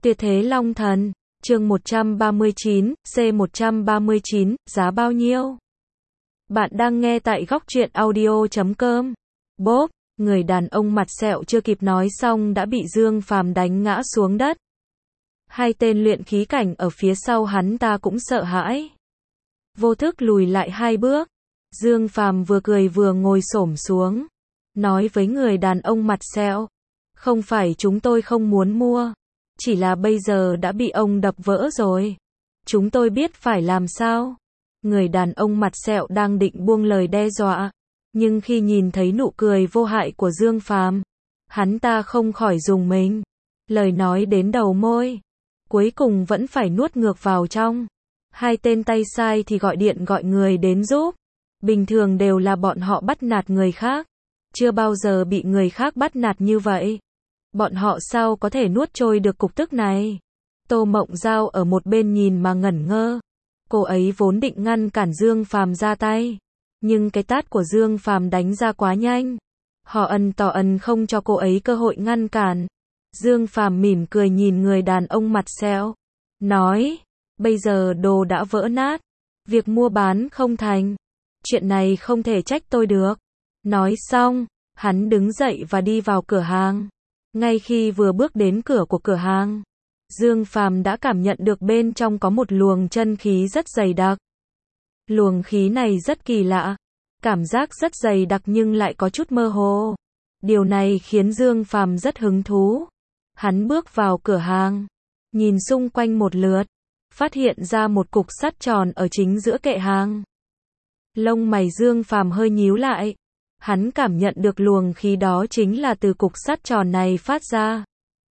Tuyệt thế Long Thần, chương 139, C139, giá bao nhiêu? Bạn đang nghe tại góc truyện audio.com. Bốp, người đàn ông mặt sẹo chưa kịp nói xong đã bị Dương Phàm đánh ngã xuống đất. Hai tên luyện khí cảnh ở phía sau hắn ta cũng sợ hãi. Vô thức lùi lại hai bước. Dương Phàm vừa cười vừa ngồi xổm xuống. Nói với người đàn ông mặt sẹo. Không phải chúng tôi không muốn mua. Chỉ là bây giờ đã bị ông đập vỡ rồi. Chúng tôi biết phải làm sao. Người đàn ông mặt sẹo đang định buông lời đe dọa. Nhưng khi nhìn thấy nụ cười vô hại của Dương Phàm, hắn ta không khỏi rùng mình. Lời nói đến đầu môi, cuối cùng vẫn phải nuốt ngược vào trong. Hai tên tay sai thì gọi điện gọi người đến giúp. Bình thường đều là bọn họ bắt nạt người khác. Chưa bao giờ bị người khác bắt nạt như vậy. Bọn họ sao có thể nuốt trôi được cục tức này? Tô Mộng Giao ở một bên nhìn mà ngẩn ngơ. Cô ấy vốn định ngăn cản Dương Phàm ra tay. Nhưng cái tát của Dương Phàm đánh ra quá nhanh. Họ ân tỏ ân không cho cô ấy cơ hội ngăn cản. Dương Phàm mỉm cười nhìn người đàn ông mặt sẹo. Nói, bây giờ đồ đã vỡ nát. Việc mua bán không thành. Chuyện này không thể trách tôi được. Nói xong, hắn đứng dậy và đi vào cửa hàng. Ngay khi vừa bước đến cửa của cửa hàng, Dương Phàm đã cảm nhận được bên trong có một luồng chân khí rất dày đặc. Luồng khí này rất kỳ lạ, cảm giác rất dày đặc nhưng lại có chút mơ hồ. Điều này khiến Dương Phàm rất hứng thú. Hắn bước vào cửa hàng, nhìn xung quanh một lượt, phát hiện ra một cục sắt tròn ở chính giữa kệ hàng. Lông mày Dương Phàm hơi nhíu lại. Hắn cảm nhận được luồng khí đó chính là từ cục sắt tròn này phát ra.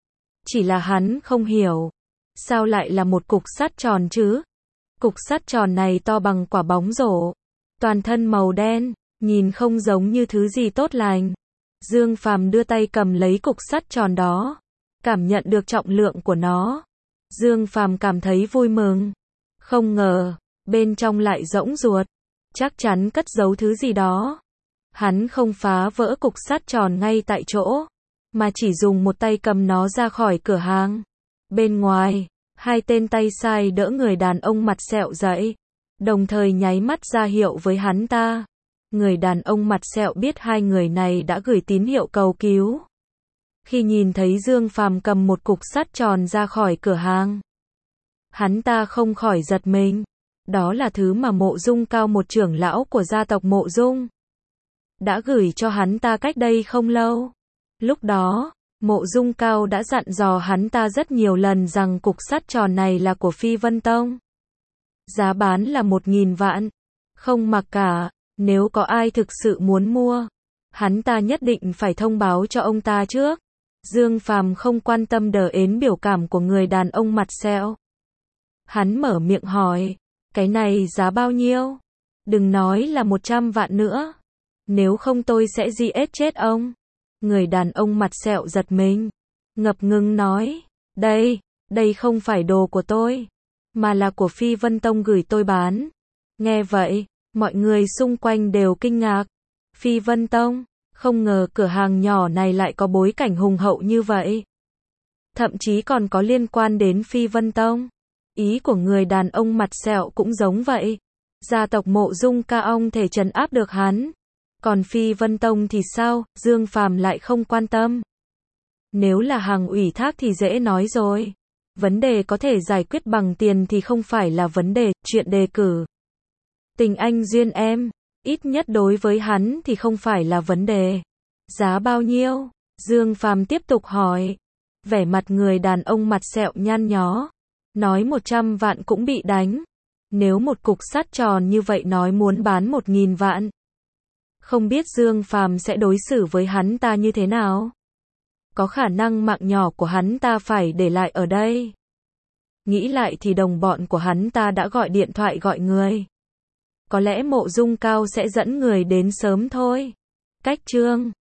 Chỉ là hắn không hiểu, sao lại là một cục sắt tròn chứ? Cục sắt tròn này to bằng quả bóng rổ, toàn thân màu đen, nhìn không giống như thứ gì tốt lành. Dương Phàm đưa tay cầm lấy cục sắt tròn đó, cảm nhận được trọng lượng của nó. Dương Phàm cảm thấy vui mừng. Không ngờ, bên trong lại rỗng ruột, chắc chắn cất giấu thứ gì đó. Hắn không phá vỡ cục sắt tròn ngay tại chỗ, mà chỉ dùng một tay cầm nó ra khỏi cửa hàng. Bên ngoài, hai tên tay sai đỡ người đàn ông mặt sẹo dậy, đồng thời nháy mắt ra hiệu với hắn ta. Người đàn ông mặt sẹo biết hai người này đã gửi tín hiệu cầu cứu. Khi nhìn thấy Dương Phàm cầm một cục sắt tròn ra khỏi cửa hàng, hắn ta không khỏi giật mình. Đó là thứ mà Mộ Dung Cao, một trưởng lão của gia tộc Mộ Dung, đã gửi cho hắn ta cách đây không lâu. Lúc đó, Mộ Dung Cao đã dặn dò hắn ta rất nhiều lần rằng cục sắt tròn này là của Phi Vân Tông. Giá bán là 1.000 vạn. Không mặc cả, nếu có ai thực sự muốn mua, hắn ta nhất định phải thông báo cho ông ta trước. Dương Phàm không quan tâm đờ ến biểu cảm của người đàn ông mặt sẹo. Hắn mở miệng hỏi, cái này giá bao nhiêu? Đừng nói là 100 vạn nữa. Nếu không tôi sẽ giết chết ông. Người đàn ông mặt sẹo giật mình, ngập ngừng nói, đây không phải đồ của tôi, mà là của Phi Vân Tông gửi tôi bán. Nghe vậy, mọi người xung quanh đều kinh ngạc. Phi Vân Tông, không ngờ cửa hàng nhỏ này lại có bối cảnh hùng hậu như vậy. Thậm chí còn có liên quan đến Phi Vân Tông. Ý của người đàn ông mặt sẹo cũng giống vậy. Gia tộc Mộ Dung Cao thể trấn áp được hắn. Còn Phi Vân Tông thì sao? Dương Phàm lại không quan tâm. Nếu là hàng ủy thác thì dễ nói rồi. Vấn đề có thể giải quyết bằng tiền thì không phải là vấn đề. Chuyện đề cử tình anh duyên em, ít nhất đối với hắn thì không phải là vấn đề. Giá bao nhiêu? Dương Phàm tiếp tục hỏi. Vẻ mặt người đàn ông mặt sẹo nhăn nhó, nói 100 vạn cũng bị đánh. Nếu một cục sắt tròn như vậy nói muốn bán 1.000 vạn. Không biết Dương Phàm sẽ đối xử với hắn ta như thế nào? Có khả năng mạng nhỏ của hắn ta phải để lại ở đây. Nghĩ lại thì đồng bọn của hắn ta đã gọi điện thoại gọi người. Có lẽ Mộ Dung Cao sẽ dẫn người đến sớm thôi. Cách chương